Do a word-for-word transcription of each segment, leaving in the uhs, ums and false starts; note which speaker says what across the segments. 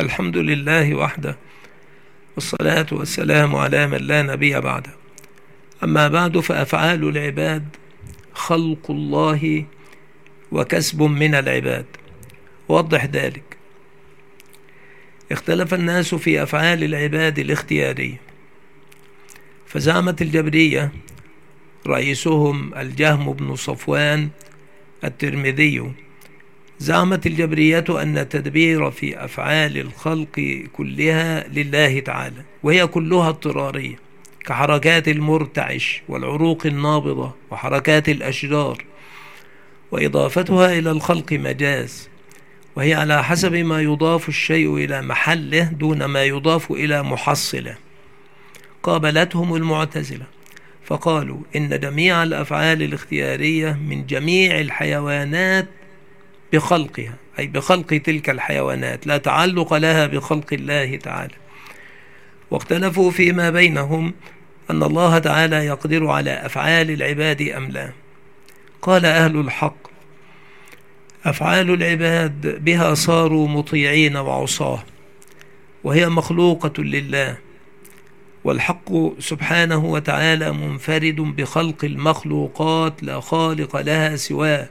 Speaker 1: الحمد لله وحده، والصلاة والسلام على من لا نبي بعده. أما بعد، فأفعال العباد خلق الله وكسب من العباد. وضح ذلك. اختلف الناس في أفعال العباد الاختيارية، فزعمت الجبرية رئيسهم الجهم بن صفوان الترمذي، زعمت الجبرية أن التدبير في أفعال الخلق كلها لله تعالى، وهي كلها اضطرارية، كحركات المرتعش والعروق النابضة وحركات الأشجار، وإضافتها إلى الخلق مجاز، وهي على حسب ما يضاف الشيء إلى محله دون ما يضاف إلى محصله. قابلتهم المعتزلة فقالوا إن جميع الأفعال الاختيارية من جميع الحيوانات بخلقها، أي بخلق تلك الحيوانات، لا تعلق لها بخلق الله تعالى. واختلفوا فيما بينهم أن الله تعالى يقدر على أفعال العباد أم لا. قال أهل الحق: أفعال العباد بها صاروا مطيعين وعصاه، وهي مخلوقة لله، والحق سبحانه وتعالى منفرد بخلق المخلوقات لا خالق لها سواه.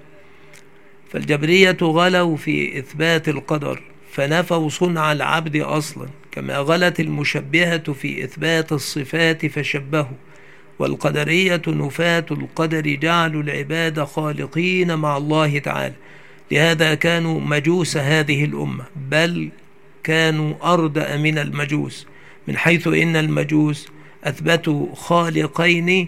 Speaker 1: فالجبرية غلوا في إثبات القدر فنفوا صنع العبد أصلا، كما غلت المشبهة في إثبات الصفات فشبهوا، والقدرية نفاة القدر جعلوا العباد خالقين مع الله تعالى. لهذا كانوا مجوس هذه الأمة، بل كانوا أردأ من المجوس، من حيث إن المجوس أثبتوا خالقين،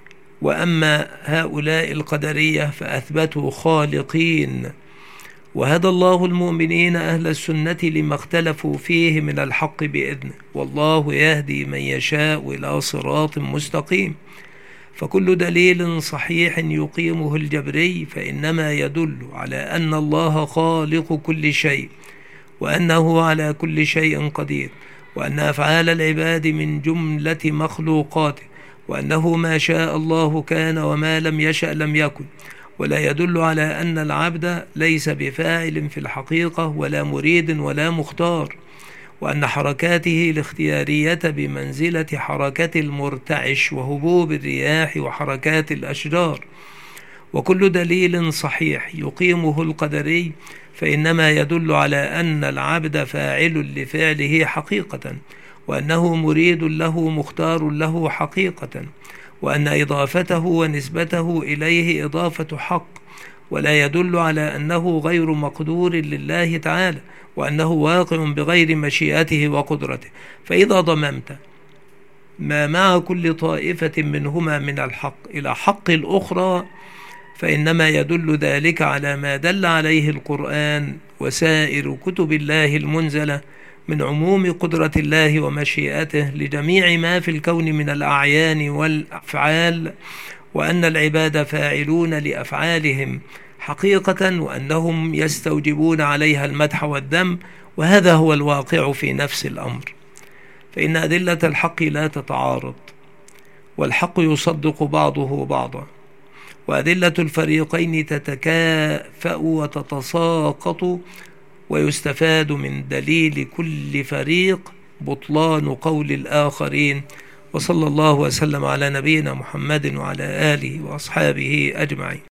Speaker 1: وأما هؤلاء القدرية فأثبتوا خالقين. وهدى الله المؤمنين أهل السنة لما اختلفوا فيه من الحق بإذنه، والله يهدي من يشاء إلى صراط مستقيم. فكل دليل صحيح يقيمه الجبري فإنما يدل على أن الله خالق كل شيء، وأنه على كل شيء قدير، وأن أفعال العباد من جملة مخلوقاته، وأنه ما شاء الله كان وما لم يشأ لم يكن. ولا يدل على أن العبد ليس بفاعل في الحقيقة، ولا مريد ولا مختار، وأن حركاته الاختيارية بمنزلة حركة المرتعش وهبوب الرياح وحركات الأشجار. وكل دليل صحيح يقيمه القدري فإنما يدل على أن العبد فاعل لفعله حقيقة، وأنه مريد له مختار له حقيقة، وأن إضافته ونسبته إليه إضافة حق، ولا يدل على أنه غير مقدور لله تعالى، وأنه واقع بغير مشيئته وقدرته. فإذا ضممت ما مع كل طائفة منهما من الحق إلى حق الأخرى فإنما يدل ذلك على ما دل عليه القرآن وسائر كتب الله المنزلة من عموم قدرة الله ومشيئته لجميع ما في الكون من الأعيان والأفعال، وأن العباد فاعلون لأفعالهم حقيقة، وأنهم يستوجبون عليها المدح والذم، وهذا هو الواقع في نفس الأمر. فإن أدلة الحق لا تتعارض، والحق يصدق بعضه بعضا، وأدلة الفريقين تتكافأ وتتساقط، ويستفاد من دليل كل فريق بطلان قول الآخرين. وصلى الله وسلم على نبينا محمد وعلى آله وأصحابه أجمعين.